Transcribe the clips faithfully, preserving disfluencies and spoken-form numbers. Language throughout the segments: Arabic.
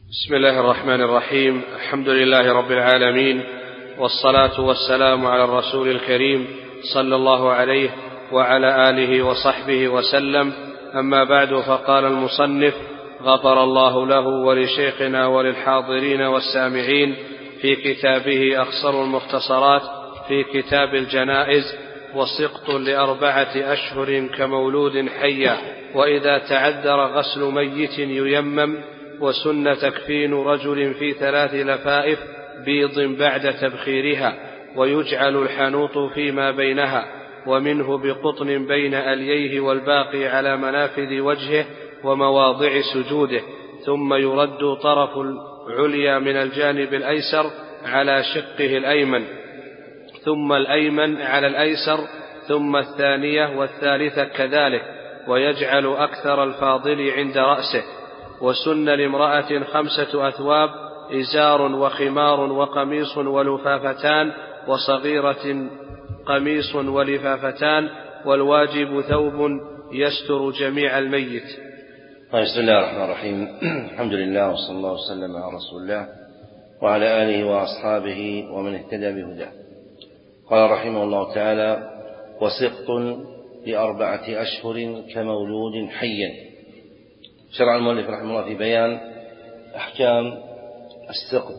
بسم الله الرحمن الرحيم. الحمد لله رب العالمين، والصلاة والسلام على الرسول الكريم صلى الله عليه وعلى آله وصحبه وسلم. أما بعد، فقال المصنف غفر الله له ولشيخنا وللحاضرين والسامعين في كتابه أخصر المختصرات في كتاب الجنائز: وسقط لأربعة أشهر كمولود حيا، وإذا تعذر غسل ميت ييمم، وسن تكفين رجل في ثلاث لفائف بيض بعد تبخيرها، ويجعل الحنوط فيما بينها، ومنه بقطن بين ألييه والباقي على منافذ وجهه ومواضع سجوده، ثم يرد طرف العليا من الجانب الأيسر على شقه الأيمن، ثم الأيمن على الأيسر، ثم الثانية والثالثة كذلك، ويجعل أكثر الفاضل عند رأسه. وسن لامرأة خمسة أثواب: إزار وخمار وقميص ولفافتان، وصغيرة قميص ولفافتان، والواجب ثوب يستر جميع الميت. بسم الله الرحمن الرحيم. الحمد لله، وصلى الله وسلم على رسول الله وعلى آله وأصحابه ومن اهتدى بهداه. قال رحمه الله تعالى: وسقط لأربعة أشهر كمولود حيا. شرع المؤلف رحمه الله في بيان أحكام السقط.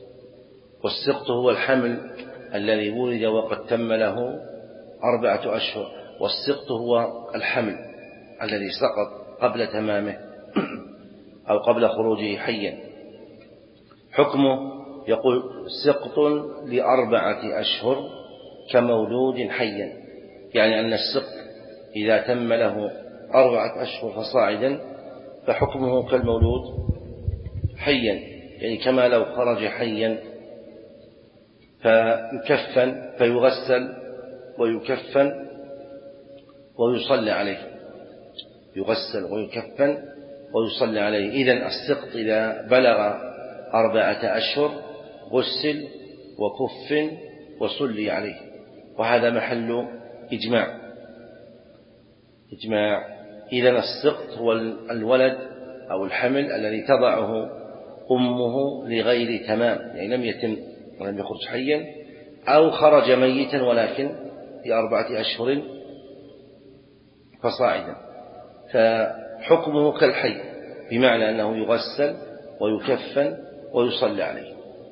والسقط هو الحمل الذي ولد وقد تم له أربعة أشهر، والسقط هو الحمل الذي سقط قبل تمامه أو قبل خروجه حيا. حكمه يقول: سقط لأربعة أشهر كمولود حيا، يعني أن السقط إذا تم له أربعة أشهر فصاعدا فحكمه كالمولود حيا، يعني كما لو خرج حيا، فيكفن فيغسل ويكفن ويصلى عليه، يغسل ويكفن ويصلى عليه. إذن السقط إذا بلغ أربعة أشهر غسل وكفن وصلي عليه، وهذا محل إجماع إجماع إذن السقط هو الولد أو الحمل الذي تضعه أمه لغير تمام، يعني لم يتم ولم يخرج حيا، أو خرج ميتا ولكن في أربعة أشهر فصاعدا، فحكمه كالحي، بمعنى أنه يغسل ويكفن ويصلى عليه.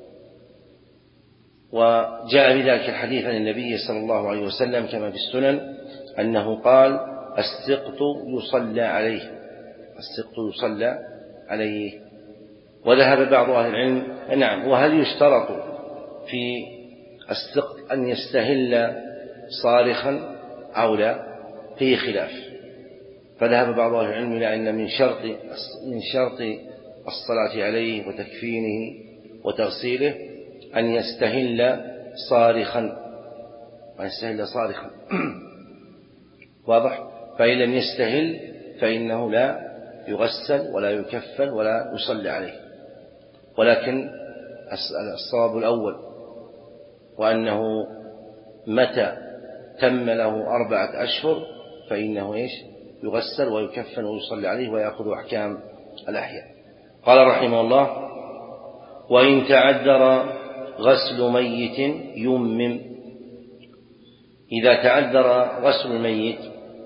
وجاء بذلك الحديث عن النبي صلى الله عليه وسلم كما في السنن أنه قال: السقط يصلى عليه، السقط يصلى عليه. وذهب بعض أهل العلم نعم، وهل يشترط في السقط أن يستهل صارخا أو لا؟ فيه خلاف. فذهب بعض أهل العلم إلى أن من شرط من شرط الصلاة عليه وتكفينه وتغسيله أن يستهل صارخا، أن يستهل صارخا واضح؟ فإن لم يستهل فإنه لا يغسل ولا يكفن ولا يصلى عليه. ولكن الصواب الأول، وأنه متى تم له أربعة أشهر فإنه إيش؟ يغسل ويكفن ويصلى عليه ويأخذ أحكام الأحياء. قال رحمه الله: وإن تعذر غسل ميت يمم. إذا تعذر غسل الميت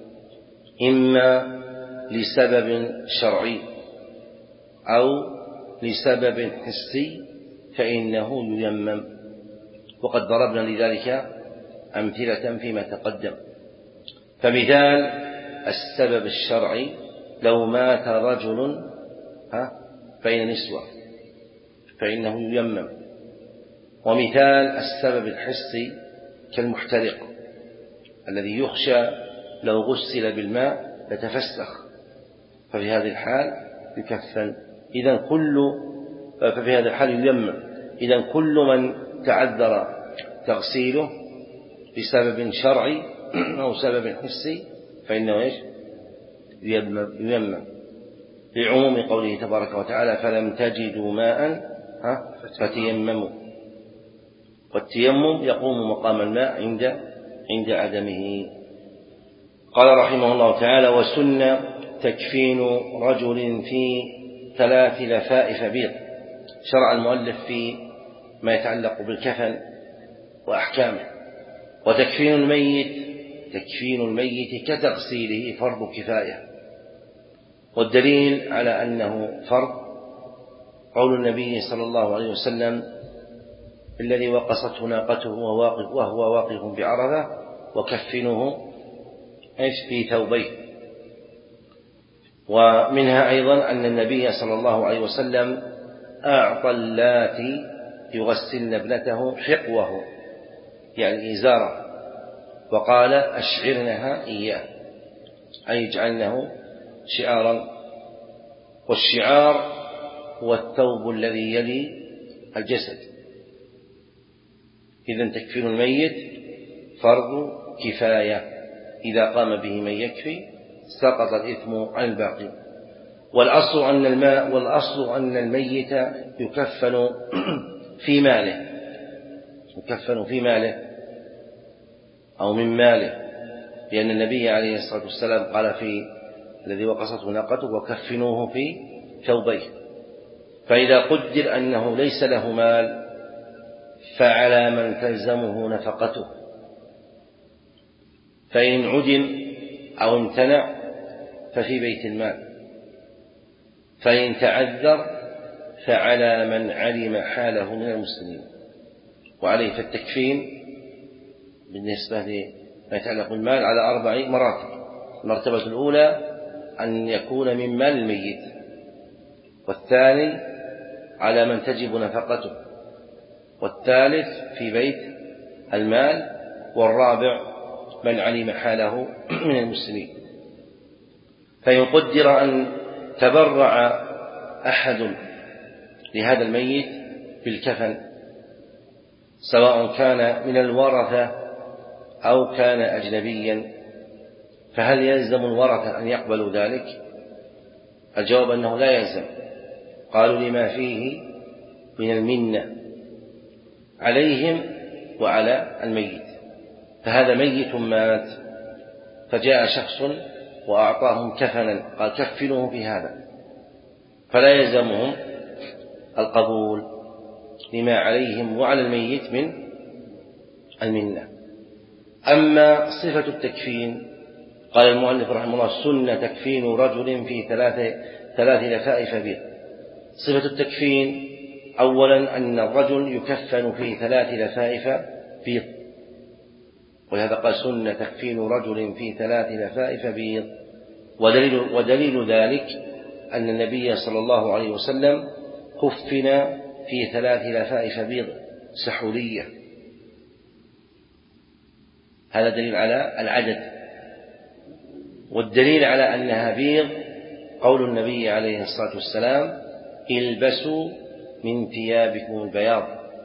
إما لسبب شرعي أو لسبب حسي فإنه ييمم، وقد ضربنا لذلك أمثلة فيما تقدم. فمثال السبب الشرعي: لو مات رجل بين نسوة فإنه ييمم. ومثال السبب الحسي كالمحترق الذي يخشى لو غسل بالماء يتفسخ، ففي هذه الحال يكفن. إذن كل ففي هذا الحال ييمم. إذن كل من تعذر تغسيله بسبب شرعي أو سبب حسي فإنه إيش؟ ييمم، لعموم قوله تبارك وتعالى: فلم تجدوا ماء فتيمموا. والتيمم يقوم مقام الماء عند عند عدمه. قال رحمه الله تعالى: وسن تكفين رجل في ثلاث لفائف بيض. شرع المؤلف في ما يتعلق بالكفن وأحكامه. وتكفين الميت تكفين الميت كتغسيله فرض كفاية، والدليل على أنه فرض قول النبي صلى الله عليه وسلم: الذي وقصته ناقته وهو واقف بعرفة وكفنه في ثوبيه. ومنها أيضا أن النبي صلى الله عليه وسلم أعطى اللاتي يغسلن ابنته حقوه يعني إزاره، وقال: أشعرنها إياه، أي اجعلنه شعارا. والشعار هو الثوب الذي يلي الجسد. إذن تكفين الميت فرض كفاية، إذا قام به من يكفي سقط الإثم عن الباقي. والأصل أن الماء والأصل أن الميت يكفن في ماله يكفن في ماله أو من ماله، لأن النبي عليه الصلاة والسلام قال في الذي وقصته ناقته: وكفنوه في ثوبيه. فإذا قدر أنه ليس له مال فعلى من تلزمه نفقته، فإن عدم أو امتنع ففي بيت المال، فإن تعذر فعلى من علم حاله من المسلمين. وعليه فالتكفين بالنسبة لما يتعلق بالمال على أربع مراتب. المرتبة الأولى أن يكون من مال الميت، والثاني على من تجب نفقته، والثالث في بيت المال، والرابع من علم حاله من المسلمين. فإن قدر أن تبرع أحد لهذا الميت بالكفن، سواء كان من الورثة أو كان أجنبيا، فهل يلزم الورثة أن يقبلوا ذلك؟ الجواب أنه لا يلزم. قالوا: لما فيه من المنة عليهم وعلى الميت. فهذا ميت مات، فجاء شخص وأعطاهم كفنا، قال: كفنوه في هذا، فلا يلزمهم القبول لما عليهم وعلى الميت من المنة. أما صفة التكفين، قال المؤلف رحمه الله: سنة تكفين رجل في ثلاث ثلاث لفائف بيض. صفة التكفين أولا أن الرجل يكفن في ثلاث لفائف بيض، ولهذا قال: سنة تكفين رجل في ثلاث لفائف بيض. ودليل, ودليل ذلك أن النبي صلى الله عليه وسلم كفن في ثلاث لفائف بيض سحولية. هذا دليل على العدد. والدليل على أنها بيض قول النبي عليه الصلاة والسلام: البسوا من ثيابكم البياض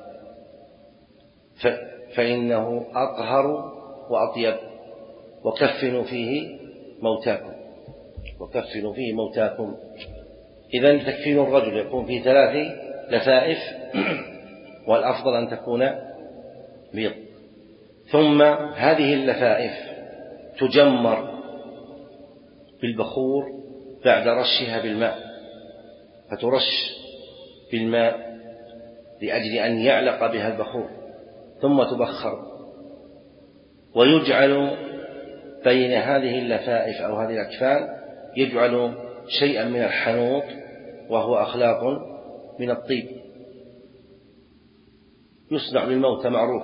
فإنه أطهر وأطيب، وكفنوا فيه موتاكم وكفنوا فيه موتاكم. إذن تكفين الرجل يكون في ثلاث لفائف، والأفضل أن تكون بيض. ثم هذه اللفائف تجمر بالبخور بعد رشها بالماء، فترش بالماء لأجل أن يعلق بها البخور، ثم تبخر. ويجعل بين هذه اللفائف أو هذه الأكفان يجعل شيئا من الحنوط، وهو أخلاق من الطيب يصنع للموتى معروف.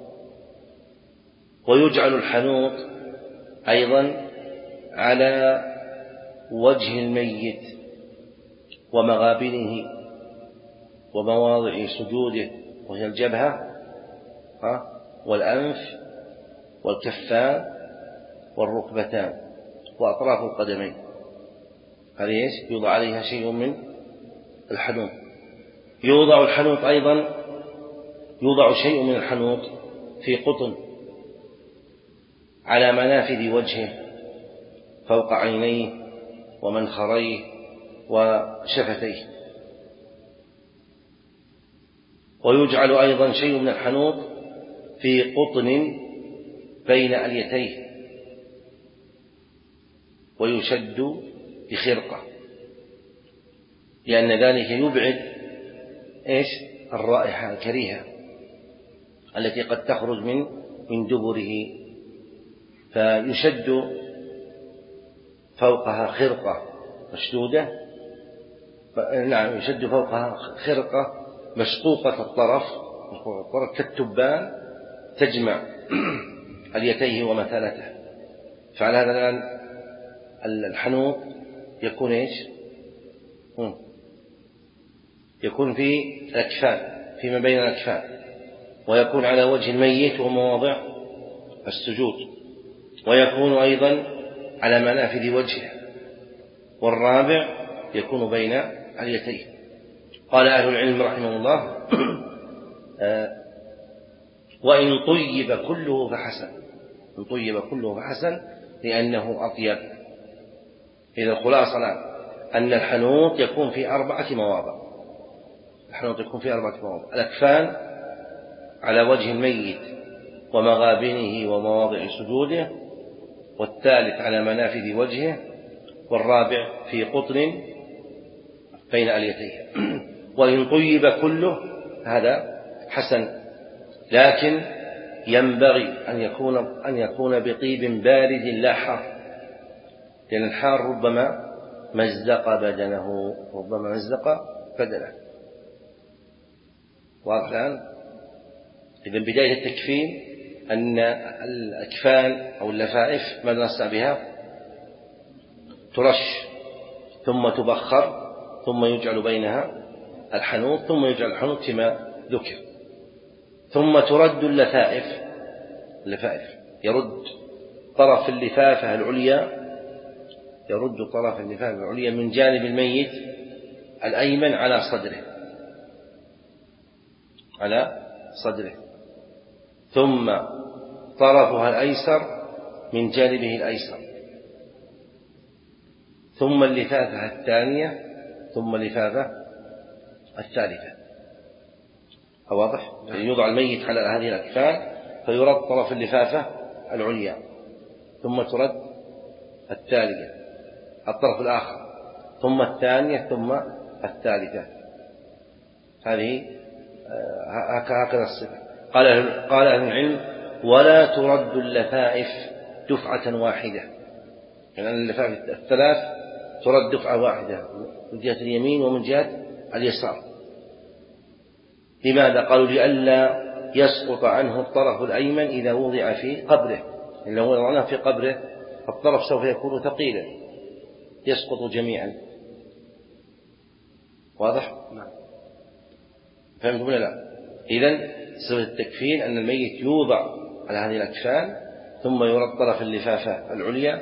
ويجعل الحنوط أيضا على وجه الميت ومغابنه ومواضع سجوده، وهي الجبهة والأنف والكفان والركبتان وأطراف القدمين. هذه يوضع عليها شيء من الحنوط. يوضع الحنوط أيضا يوضع شيء من الحنوط في قطن على منافذ وجهه فوق عينيه ومنخريه وشفتيه. ويجعل أيضا شيء من الحنوط في قطن بين أليتيه، ويشد بخرقة، لأن ذلك يبعد إيش الرائحة الكريهة التي قد تخرج من من دبره، فيشد فوقها خرقة مشدودة، نعم يشد فوقها خرقة مشقوقة الطرف كالتبان تجمع اليتيه ومثالته. فعلى هذا الآن الحنوط يكون إيش يكون في الأكفان، فيما بين الأكفان، ويكون على وجه الميت ومواضع السجود، ويكون أيضا على منافذ وجهه، والرابع يكون بين اليتين. قال أهل العلم رحمه الله وإن طيب كله فحسن، إن طيب كله فحسن لأنه أطيب. إذا الخلاصة أن الحنوط يكون في أربعة مواضع، الحنوط يكون في أربعة مواضع: الأكفان على وجه الميت ومغابنه ومواضع سجوده، والثالث على منافذ وجهه، والرابع في قطن بين اليتيه. وإن طيب كله هذا حسن، لكن ينبغي أن يكون أن يكون بطيب بارد لا حار، لأن الحار ربما مزق بدنه ربما مزق بدنه واضح الآن؟ إذن بداية التكفين أن الأكفان أو اللفائف ما نصنع بها؟ ترش ثم تبخر ثم يجعل بينها الحنوط ثم يجعل الحنوط كما ذكر، ثم ترد اللفائف اللفائف يرد طرف اللفافة العليا يرد طرف اللفافة العليا من جانب الميت الأيمن على صدره على صدره ثم طرفها الأيسر من جانبه الأيسر، ثم اللفافة الثانية، ثم اللفافة الثالثة. واضح؟ يعني يوضع الميت على هذه الأكفان فيرد طرف اللفافة العليا، ثم ترد الثالثة الطرف الآخر، ثم الثانية، ثم الثالثة. هذه هكذا الصفة. قال قال أهل العلم: ولا ترد اللفائف دفعة واحدة، يعني اللفائف الثلاث ترد دفعة واحدة من جهة اليمين ومن جهة اليسار. لماذا؟ قالوا: لئلا يسقط عنه الطرف الأيمن إذا وضع في قبره، يعني لو وضعناه في قبره الطرف سوف يكون ثقيلا يسقط جميعا. واضح؟ نعم. فهمتم ولا لا؟ إذن سبب التكفين أن الميت يوضع على هذه الأكفان ثم يرد طرف اللفافة العليا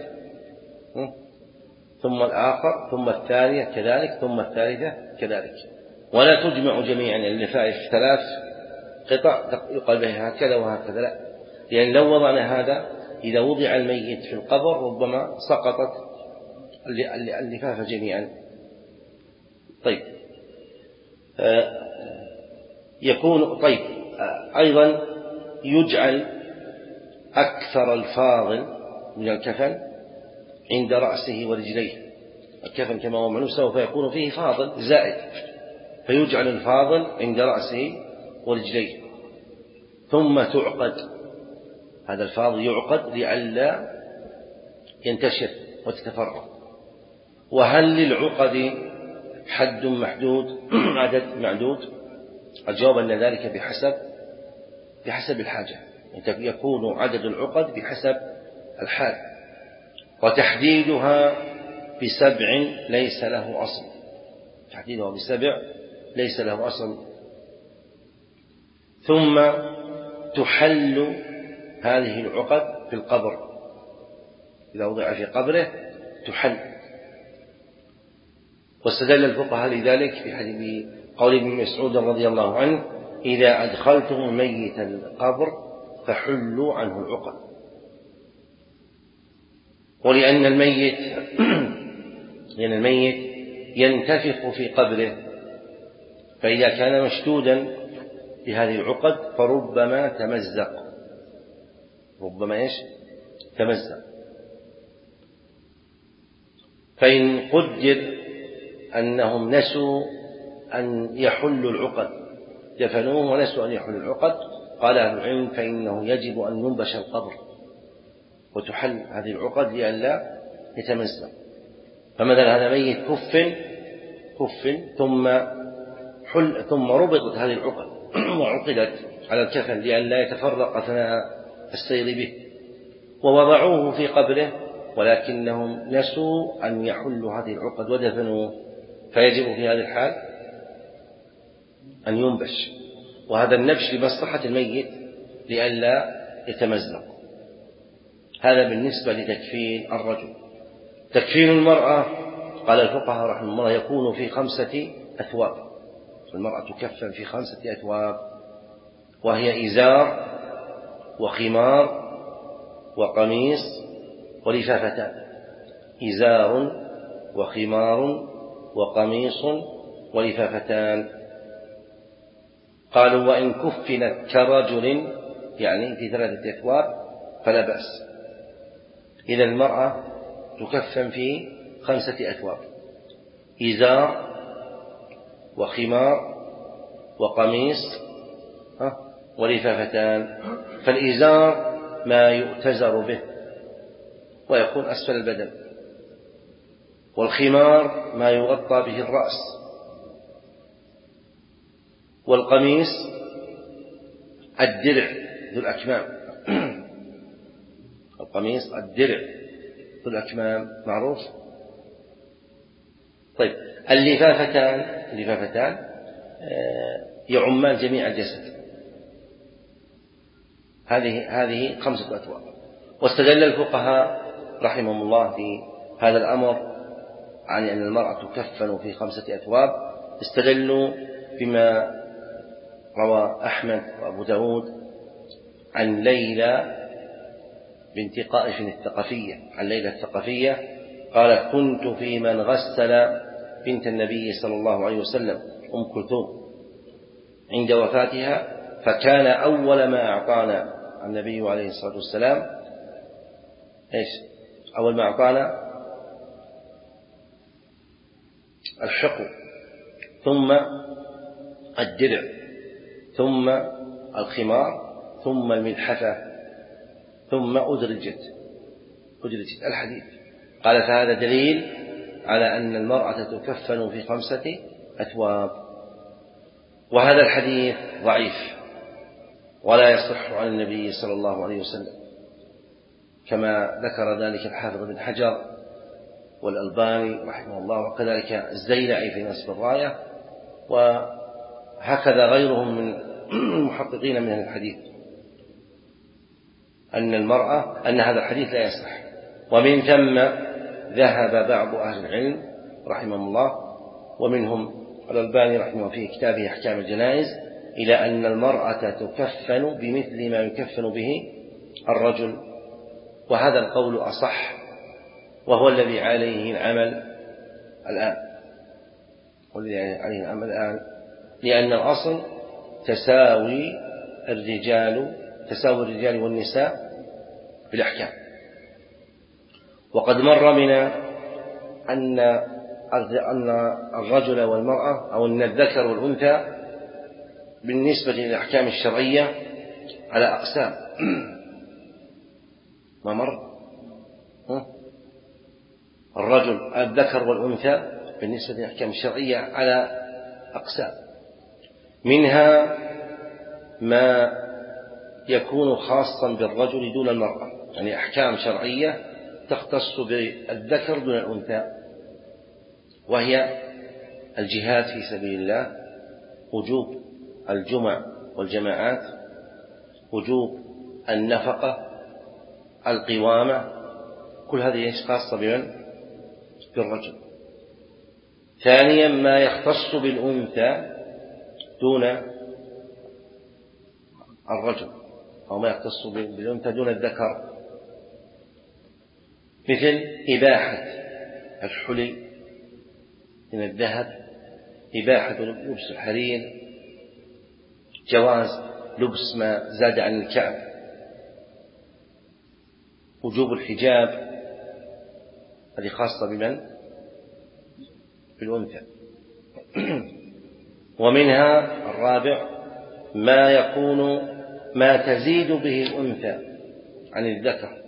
ثم الآخر ثم الثانية كذلك ثم الثالثة كذلك، ولا تجمع جميعا اللفائف ثلاث قطع يقال بها هكذا وهكذا، لا، لأن لو وضعنا هذا إذا وضع الميت في القبر ربما سقطت اللفافة جميعا. طيب آه يكون طيب آه أيضا يجعل أكثر الفاضل من الكفن عند رأسه ورجليه. الكفن كما هو معلوم سوف يكون فيه فاضل زائد، فيجعل الفاضل عند رأسه ورجليه، ثم تعقد هذا الفاضل يعقد لئلا ينتشر وتتفرق. وهل للعقد حد محدود عدد معدود؟ الجواب أن ذلك بحسب بحسب الحاجة، يكون عدد العقد بحسب الحال، وتحديدها بسبع ليس له أصل، تحديدها بسبع ليس له أصل. ثم تحل هذه العقد في القبر، إذا وضع في قبره تحل. واستدل الفقهاء لذلك في حديث قول ابن مسعود رضي الله عنه: إذا أدخلتم الميت القبر فحلوا عنه العقد. ولأن الميت لأن الميت ينتفخ في قبره، فإذا كان مشدودا بهذه العقد فربما تمزق ربما إيش تمزق. فإن قدر أنهم نسوا أن يحلوا العقد دفنوه ونسوا أن يحلوا العقد. قال أهل العلم فإنه يجب أن ينبش القبر وتحل هذه العقد لئلا يتمزق. فمثلا هذا ميت كف كف ثم حل ثم ربطت هذه العقد وعقدت على الكفن لئلا يتفرق أثناء السير به، ووضعوه في قبره ولكنهم نسوا أن يحلوا هذه العقد ودفنوه، فيجب في هذه الحال أن ينبش، وهذا النبش لمصلحة الميت لئلا يتمزق. هذا بالنسبة لتكفين الرجل. تكفين المرأة قال الفقهاء رحمه الله يكون في خمسة أثواب. المرأة تكفن في خمسة أثواب، وهي إزار وخمار وقميص ولفافتان. إزار وخمار وقميص ولفافتان. قالوا وإن كفنت كرجل يعني في ثلاثة أثواب فلا بأس. إذا المرأة تكفن في خمسة أثواب: إزار وخمار وقميص ولفافتان. فالإزار ما يؤتزر به ويكون أسفل البدن، والخمار ما يغطى به الرأس، والقميص الدرع ذو الأكمام. القميص الدرع ذو الأكمام معروف. طيب اللفافتان اللفافتان يعمان جميع الجسد. هذه هذه خمسة أثواب. واستدل الفقهاء رحمهم الله في هذا الأمر عن أن المرأة تكفن في خمسة أثواب، استدلوا بما روى أحمد وأبو داود عن ليلى بنت قائف الثقفية عن ليلى الثقفية قالت: كنت في من غسل بنت النبي صلى الله عليه وسلم أم كلثوم عند وفاتها، فكان أول ما أعطانا النبي عليه الصلاة والسلام إيش؟ أول ما أعطانا الحقو، ثم الدرع، ثم الخمار، ثم الملحفة، ثم أدرجت أدرجت الحديث. قال: فهذا دليل على أن المرأة تكفن في خمسة أثواب. وهذا الحديث ضعيف ولا يصح عن النبي صلى الله عليه وسلم، كما ذكر ذلك الحافظ بن حجر والألباني رحمه الله، وكذلك الزيلعي في نصب الراية، وهكذا غيرهم من المحققين من الحديث، أن المرأة أن هذا الحديث لا يصح. ومن ثم ذهب بعض أهل العلم رحمهم الله ومنهم الألباني رحمه في كتابه أحكام الجنائز إلى أن المرأة تكفن بمثل ما يكفن به الرجل، وهذا القول أصح، وهو الذي عليه العمل الآن والذي عليه العمل الآن لأن الأصل تساوي الرجال تساوي الرجال والنساء بالأحكام. وقد مر بنا أن أن الرجل والمرأة أو أن الذكر والأنثى بالنسبة للأحكام الشرعية على أقسام. ما مر الرجل الذكر والأنثى بالنسبة للأحكام الشرعية على أقسام، منها ما يكون خاصا بالرجل دون المرأة، يعني أحكام شرعية تختص بالذكر دون الأنثى، وهي الجهاد في سبيل الله، وجوب الجمع والجماعات، وجوب النفقة، القوامة، كل هذه خاصة بمن؟ بالرجل. ثانيا ما يختص بالأنثى دون الرجل، أو ما يختص بالأنثى دون الذكر، مثل إباحة الحلي من الذهب، إباحة لبس الحرير، جواز لبس ما زاد عن الكعب، وجوب الحجاب، هذه خاصة بمن؟ بالأنثى. ومنها الرابع ما يكون ما تزيد به الأنثى عن الذكر،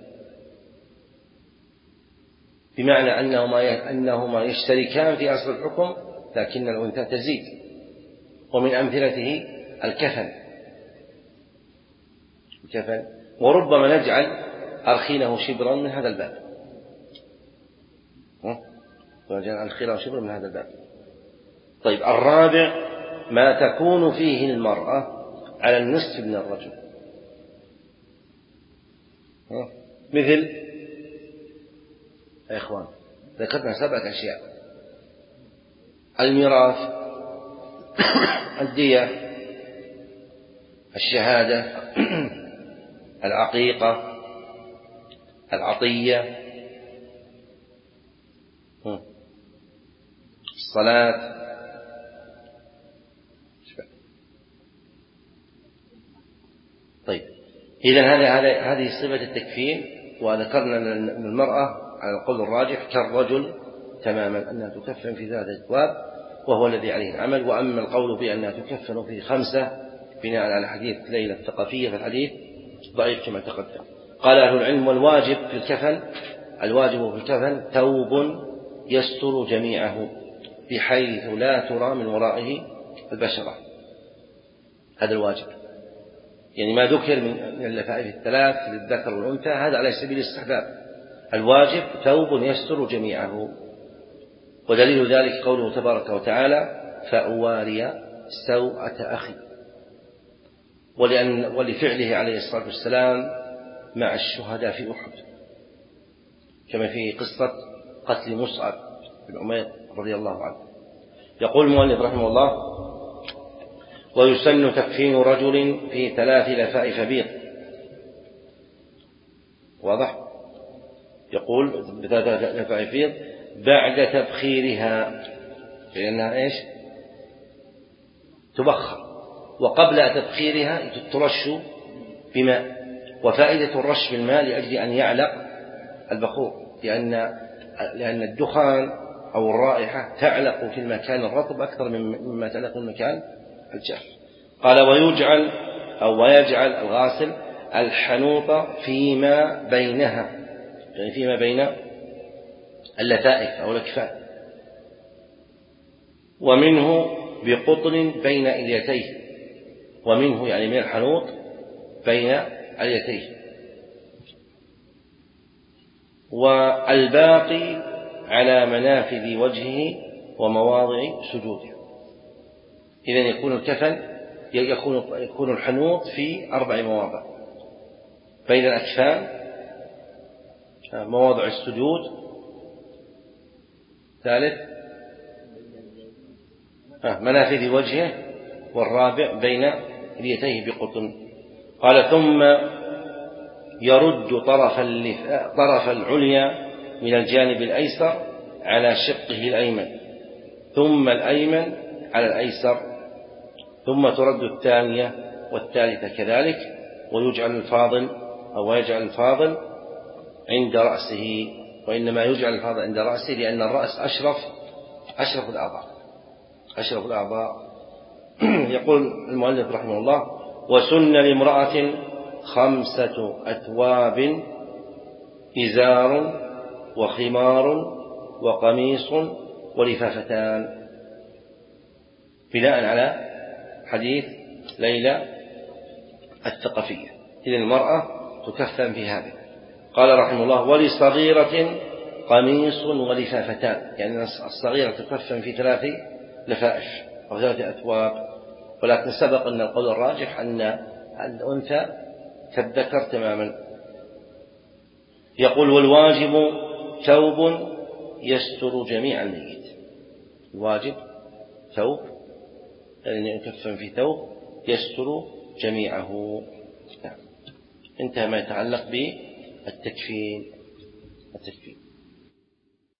بمعنى أنهما أنهما يشتركان في أصل الحكم لكن الأنثى تزيد. ومن أمثلته الكفن الكفن وربما نجعل أرخينه شبرا من هذا الباب ونجعل أرخينه شبرا من هذا الباب. طيب الرابع ما تكون فيه المرأة على النصف من الرجل، مثل يا إخوان ذكرنا سبعة أشياء: الميراث، الدية، الشهادة، العقيقة، العطية، الصلاة. طيب إذن هذه هذه صفة التكفين. وذكرنا أن المرأة على القول الراجح كالرجل تماما، أنها تكفن في ذات الأبواب وهو الذي عليه العمل. وأما القول بأنها تكفن في خمسة بناء على حديث ليلى الثقفية فالحديث ضعيف كما تقدم. قال أهل العلم: والواجب في الكفن الواجب في الكفن ثوب يستر جميعه بحيث لا ترى من ورائه البشرة. هذا الواجب، يعني ما ذكر من اللفائف الثلاث للذكر والأنثى هذا على سبيل الاستحباب. الواجب ثوب يستر جميعه. ودليل ذلك قوله تبارك وتعالى: فأواري سوءة أخي. ولأن ولفعله عليه الصلاة والسلام مع الشهداء في أحد، كما في قصة قتل مصعب بن عمير رضي الله عنه. يقول المؤلف رحمه الله: ويسن تكفين رجل في ثلاث لفائف بيض. واضح؟ يقول بثلاث لفائف بيض بعد تبخيرها، لأنها إيش؟ تبخر، وقبل تبخيرها ترش بماء. وفائدة الرش بالماء لأجل أن يعلق البخور، لأن لأن الدخان أو الرائحة تعلق في المكان الرطب أكثر مما تعلق في المكان الجاف. قال: ويجعل أو ويجعل الغاسل الحنوط فيما بينها، يعني فيما بين اللفائف أو الأكفاء، ومنه بقطن بين إليتيه، ومنه يعني من الحنوط بين إليتيه، والباقي على منافذ وجهه ومواضع سجوده. إذن يكون الكفن يكون يكون الحنوط في أربع مواضع: بين الأكفان، مواضع السجود، ثالث منافذ وجهه، والرابع بين اليتيه بقطن. قال: ثم يرد طرف طرف العليا من الجانب الأيسر على شقه الأيمن، ثم الأيمن على الأيسر، ثم ترد الثانية والثالثة كذلك. ويجعل الفاضل أو يجعل الفاضل عند رأسه، وإنما يجعل الفاضل عند رأسه لأن الرأس أشرف أشرف الأعضاء أشرف الأعضاء. يقول المؤلف رحمه الله: وسن لامرأة خمسة أثواب: إزار وخمار وقميص ولفافتان، بناء على حديث ليلى الثقفية. إذن المرأة تكفن في هذا. قال رحمه الله: ولصغيرة قميص ولفافتان، يعني الصغيرة تكفن في ثلاث لفائف أو ثلاث أثواب. ولكن سبق أن القول الراجح أن الأنثى كالذكر تماما. يقول: والواجب ثوب يستر جميع الميت. الواجب ثوب، يعني يكفن في ثوب يستر جميعه. انتهى ما يتعلق بالتكفين التكفين